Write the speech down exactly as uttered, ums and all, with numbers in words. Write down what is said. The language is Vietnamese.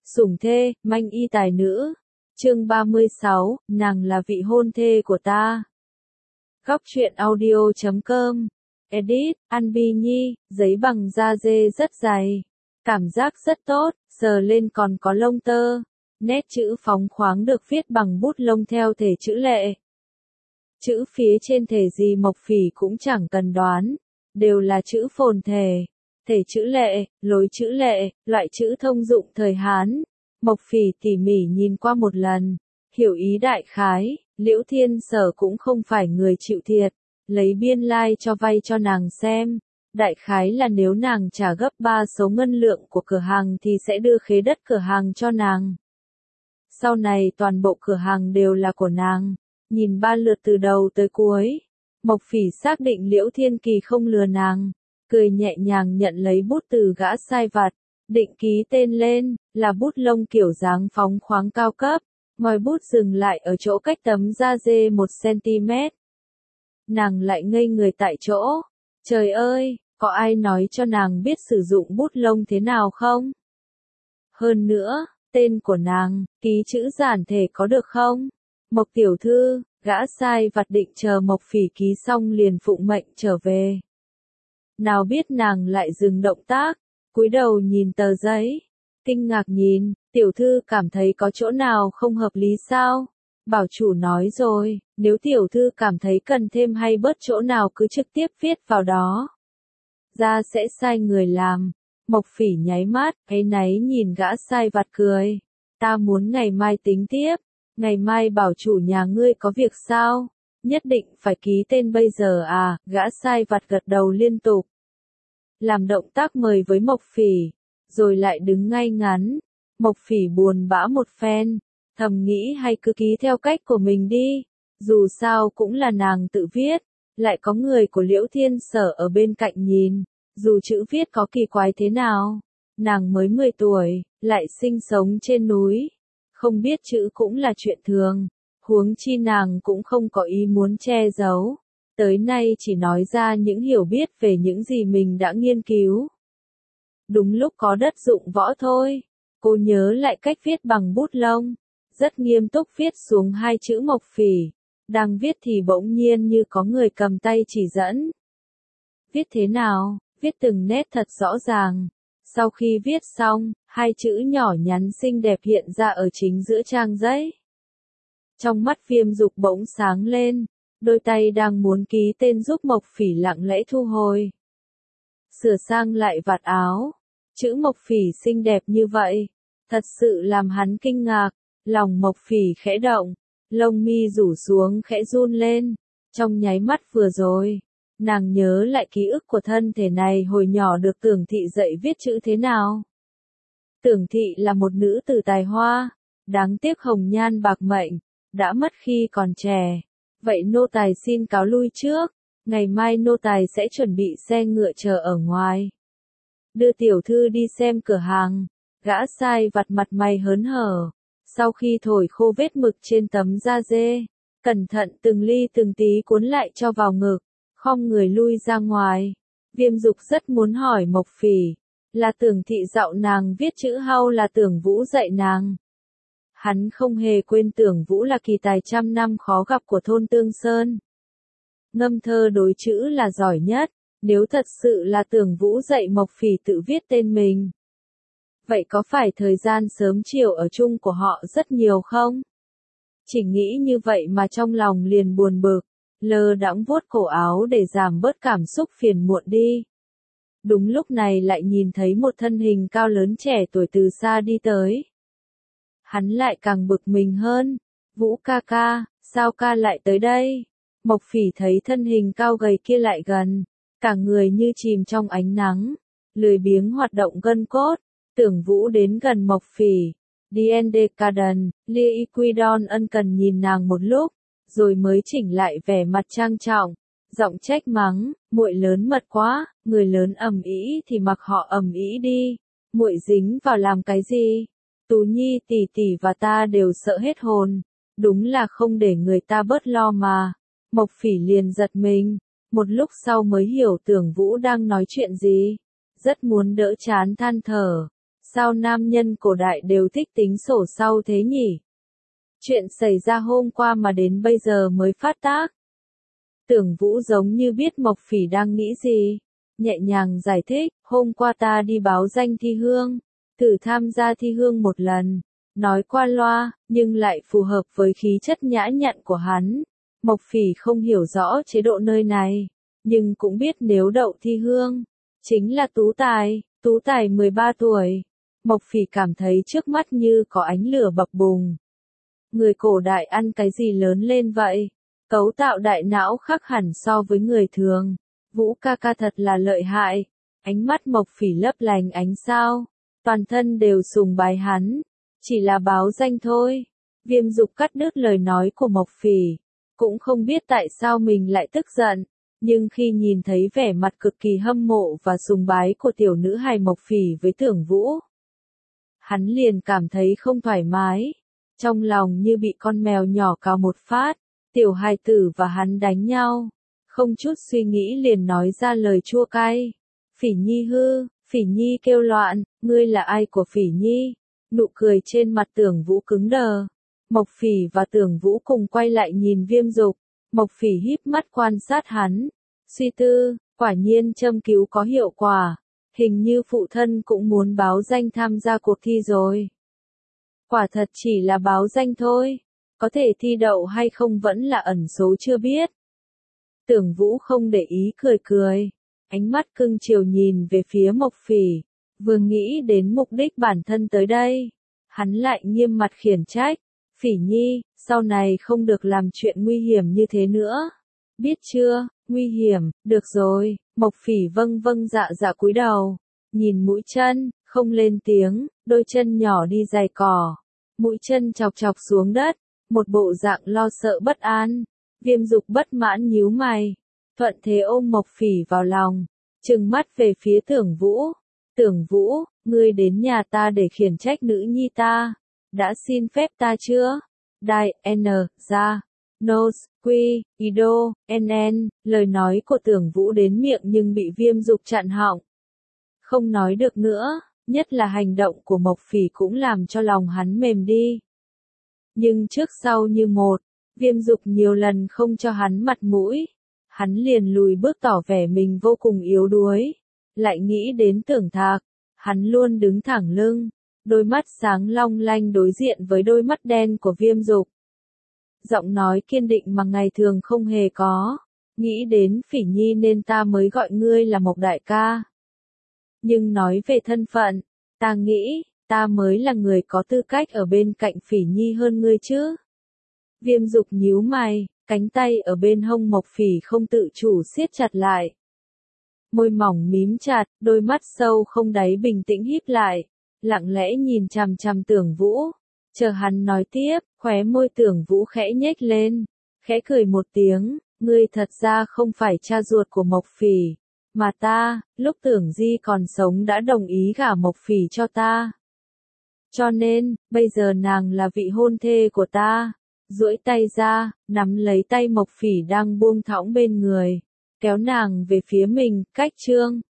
Sủng thê, manh y tài nữ. Chương ba mươi sáu, nàng là vị hôn thê của ta. Góc truyện audio chấm com. Edit, Anbi Nhi, giấy bằng da dê rất dày. Cảm giác rất tốt, sờ lên còn có lông tơ. Nét chữ phóng khoáng được viết bằng bút lông theo thể chữ lệ. Chữ phía trên thể gì Mộc Phỉ cũng chẳng cần đoán, đều là chữ phồn thể. Thể chữ lệ, lối chữ lệ, loại chữ thông dụng thời Hán. Mộc Phỉ tỉ mỉ nhìn qua một lần, hiểu ý đại khái, Liễu Thiên Sở cũng không phải người chịu thiệt, lấy biên lai like cho vay cho nàng xem. Đại khái là nếu nàng trả gấp ba số ngân lượng của cửa hàng thì sẽ đưa khế đất cửa hàng cho nàng. Sau này toàn bộ cửa hàng đều là của nàng, nhìn ba lượt từ đầu tới cuối. Mộc Phỉ xác định Liễu Thiên Kỳ không lừa nàng, cười nhẹ nhàng nhận lấy bút từ gã sai vặt, định ký tên lên, là bút lông kiểu dáng phóng khoáng cao cấp, ngòi bút dừng lại ở chỗ cách tấm da dê một xăng-ti-mét. Nàng lại ngây người tại chỗ, trời ơi, có ai nói cho nàng biết sử dụng bút lông thế nào không? Hơn nữa, tên của nàng, ký chữ giản thể có được không? Mộc tiểu thư, gã sai vặt định chờ Mộc Phỉ ký xong liền phụng mệnh trở về. Nào biết nàng lại dừng động tác, cúi đầu nhìn tờ giấy, kinh ngạc nhìn, tiểu thư cảm thấy có chỗ nào không hợp lý sao? Bảo chủ nói rồi, nếu tiểu thư cảm thấy cần thêm hay bớt chỗ nào cứ trực tiếp viết vào đó. Ra sẽ sai người làm. Mộc Phỉ nháy mắt, áy náy nhìn gã sai vặt cười. Ta muốn ngày mai tính tiếp, ngày mai bảo chủ nhà ngươi có việc sao? Nhất định phải ký tên bây giờ à? Gã sai vặt gật đầu liên tục, làm động tác mời với Mộc Phỉ, rồi lại đứng ngay ngắn. Mộc Phỉ buồn bã một phen, thầm nghĩ hay cứ ký theo cách của mình đi, dù sao cũng là nàng tự viết, lại có người của Liễu Thiên Sở ở bên cạnh nhìn, dù chữ viết có kỳ quái thế nào, nàng mới mười tuổi, lại sinh sống trên núi, không biết chữ cũng là chuyện thường, huống chi nàng cũng không có ý muốn che giấu. Tới nay chỉ nói ra những hiểu biết về những gì mình đã nghiên cứu. Đúng lúc có đất dụng võ thôi, cô nhớ lại cách viết bằng bút lông, rất nghiêm túc viết xuống hai chữ Mộc Phỉ, đang viết thì bỗng nhiên như có người cầm tay chỉ dẫn. Viết thế nào? Viết từng nét thật rõ ràng. Sau khi viết xong, hai chữ nhỏ nhắn xinh đẹp hiện ra ở chính giữa trang giấy. Trong mắt Viêm Dục bỗng sáng lên. Đôi tay đang muốn ký tên giúp Mộc Phỉ lặng lẽ thu hồi. Sửa sang lại vạt áo. Chữ Mộc Phỉ xinh đẹp như vậy. Thật sự làm hắn kinh ngạc. Lòng Mộc Phỉ khẽ động. Lông mi rủ xuống khẽ run lên. Trong nháy mắt vừa rồi, nàng nhớ lại ký ức của thân thể này hồi nhỏ được Tưởng Thị dạy viết chữ thế nào. Tưởng Thị là một nữ tử tài hoa. Đáng tiếc hồng nhan bạc mệnh. Đã mất khi còn trẻ. Vậy nô tài xin cáo lui trước, ngày mai nô tài sẽ chuẩn bị xe ngựa chờ ở ngoài. Đưa tiểu thư đi xem cửa hàng, gã sai vặt mặt mày hớn hở, sau khi thổi khô vết mực trên tấm da dê, cẩn thận từng ly từng tí cuốn lại cho vào ngực, khom người lui ra ngoài. Viêm Dục rất muốn hỏi Mộc Phỉ, là Tưởng Thị dạo nàng viết chữ hay là Tưởng Vũ dạy nàng? Hắn không hề quên Tưởng Vũ là kỳ tài trăm năm khó gặp của thôn Tương Sơn. Ngâm thơ đối chữ là giỏi nhất, nếu thật sự là Tưởng Vũ dạy Mộc Phỉ tự viết tên mình. Vậy có phải thời gian sớm chiều ở chung của họ rất nhiều không? Chỉ nghĩ như vậy mà trong lòng liền buồn bực, lơ đãng vuốt cổ áo để giảm bớt cảm xúc phiền muộn đi. Đúng lúc này lại nhìn thấy một thân hình cao lớn trẻ tuổi từ xa đi tới. Hắn lại càng bực mình hơn. Vũ ca ca, sao ca lại tới đây? Mộc Phỉ thấy thân hình cao gầy kia lại gần, cả người như chìm trong ánh nắng, lười biếng hoạt động gân cốt. Tưởng Vũ đến gần Mộc Phỉ, Diende Caden, Liquidon ân cần nhìn nàng một lúc, rồi mới chỉnh lại vẻ mặt trang trọng, giọng trách mắng, muội lớn mật quá, người lớn ầm ĩ thì mặc họ ầm ĩ đi, muội dính vào làm cái gì? Tú Nhi tỷ tỷ và ta đều sợ hết hồn, đúng là không để người ta bớt lo mà. Mộc Phỉ liền giật mình, một lúc sau mới hiểu Tưởng Vũ đang nói chuyện gì, rất muốn đỡ chán than thở. Sao nam nhân cổ đại đều thích tính sổ sau thế nhỉ? Chuyện xảy ra hôm qua mà đến bây giờ mới phát tác. Tưởng Vũ giống như biết Mộc Phỉ đang nghĩ gì. Nhẹ nhàng giải thích, hôm qua ta đi báo danh thi hương, thử tham gia thi hương một lần. Nói qua loa, nhưng lại phù hợp với khí chất nhã nhặn của hắn. Mộc Phỉ không hiểu rõ chế độ nơi này, nhưng cũng biết nếu đậu thi hương, chính là tú tài, tú tài mười ba tuổi. Mộc Phỉ cảm thấy trước mắt như có ánh lửa bập bùng. Người cổ đại ăn cái gì lớn lên vậy? Cấu tạo đại não khác hẳn so với người thường. Vũ ca ca thật là lợi hại. Ánh mắt Mộc Phỉ lấp lánh ánh sao. Toàn thân đều sùng bái hắn. Chỉ là báo danh thôi. Viêm Dục cắt đứt lời nói của Mộc Phỉ. Cũng không biết tại sao mình lại tức giận. Nhưng khi nhìn thấy vẻ mặt cực kỳ hâm mộ và sùng bái của tiểu nữ hài Mộc Phỉ với Tưởng Vũ, hắn liền cảm thấy không thoải mái. Trong lòng như bị con mèo nhỏ cào một phát. Tiểu hài tử và hắn đánh nhau. Không chút suy nghĩ liền nói ra lời chua cay. Phỉ Nhi hư, Phỉ Nhi kêu loạn, ngươi là ai của Phỉ Nhi? Nụ cười trên mặt Tưởng Vũ cứng đờ. Mộc Phỉ và Tưởng Vũ cùng quay lại nhìn Viêm Dục. Mộc Phỉ híp mắt quan sát hắn. Suy tư, quả nhiên châm cứu có hiệu quả. Hình như phụ thân cũng muốn báo danh tham gia cuộc thi rồi. Quả thật chỉ là báo danh thôi. Có thể thi đậu hay không vẫn là ẩn số chưa biết. Tưởng Vũ không để ý cười cười. Ánh mắt cưng chiều nhìn về phía Mộc Phỉ. Vừa nghĩ đến mục đích bản thân tới đây. Hắn lại nghiêm mặt khiển trách. Phỉ Nhi, sau này không được làm chuyện nguy hiểm như thế nữa. Biết chưa, nguy hiểm, được rồi. Mộc Phỉ vâng vâng dạ dạ cúi đầu. Nhìn mũi chân, không lên tiếng, đôi chân nhỏ đi giày cỏ. Mũi chân chọc chọc xuống đất. Một bộ dạng lo sợ bất an. Viêm Dục bất mãn nhíu mày. Thuận thế ôm Mộc Phỉ vào lòng. Trừng mắt về phía Tưởng Vũ. Tưởng Vũ, ngươi đến nhà ta để khiển trách nữ nhi ta. Đã xin phép ta chưa? Đại, N, ra. Nos, Quy, Ido, N N. Lời nói của Tưởng Vũ đến miệng nhưng bị Viêm Dục chặn họng. Không nói được nữa. Nhất là hành động của Mộc Phỉ cũng làm cho lòng hắn mềm đi. Nhưng trước sau như một, Viêm Dục nhiều lần không cho hắn mặt mũi. Hắn liền lùi bước tỏ vẻ mình vô cùng yếu đuối. Lại nghĩ đến Tưởng Thạc, hắn luôn đứng thẳng lưng, đôi mắt sáng long lanh đối diện với đôi mắt đen của Viêm Dục. Giọng nói kiên định mà ngày thường không hề có. Nghĩ đến Phỉ Nhi nên ta mới gọi ngươi là Mộc đại ca. Nhưng nói về thân phận, ta nghĩ, ta mới là người có tư cách ở bên cạnh Phỉ Nhi hơn ngươi chứ. Viêm Dục nhíu mày, cánh tay ở bên hông Mộc Phỉ không tự chủ siết chặt lại. Môi mỏng mím chặt, đôi mắt sâu không đáy bình tĩnh híp lại, lặng lẽ nhìn chằm chằm Tưởng Vũ. Chờ hắn nói tiếp, khóe môi Tưởng Vũ khẽ nhếch lên, khẽ cười một tiếng, ngươi thật ra không phải cha ruột của Mộc Phỉ, mà ta, lúc Tưởng Di còn sống đã đồng ý gả Mộc Phỉ cho ta. Cho nên, bây giờ nàng là vị hôn thê của ta. Duỗi tay ra, nắm lấy tay Mộc Phỉ đang buông thõng bên người, kéo nàng về phía mình, cách chương.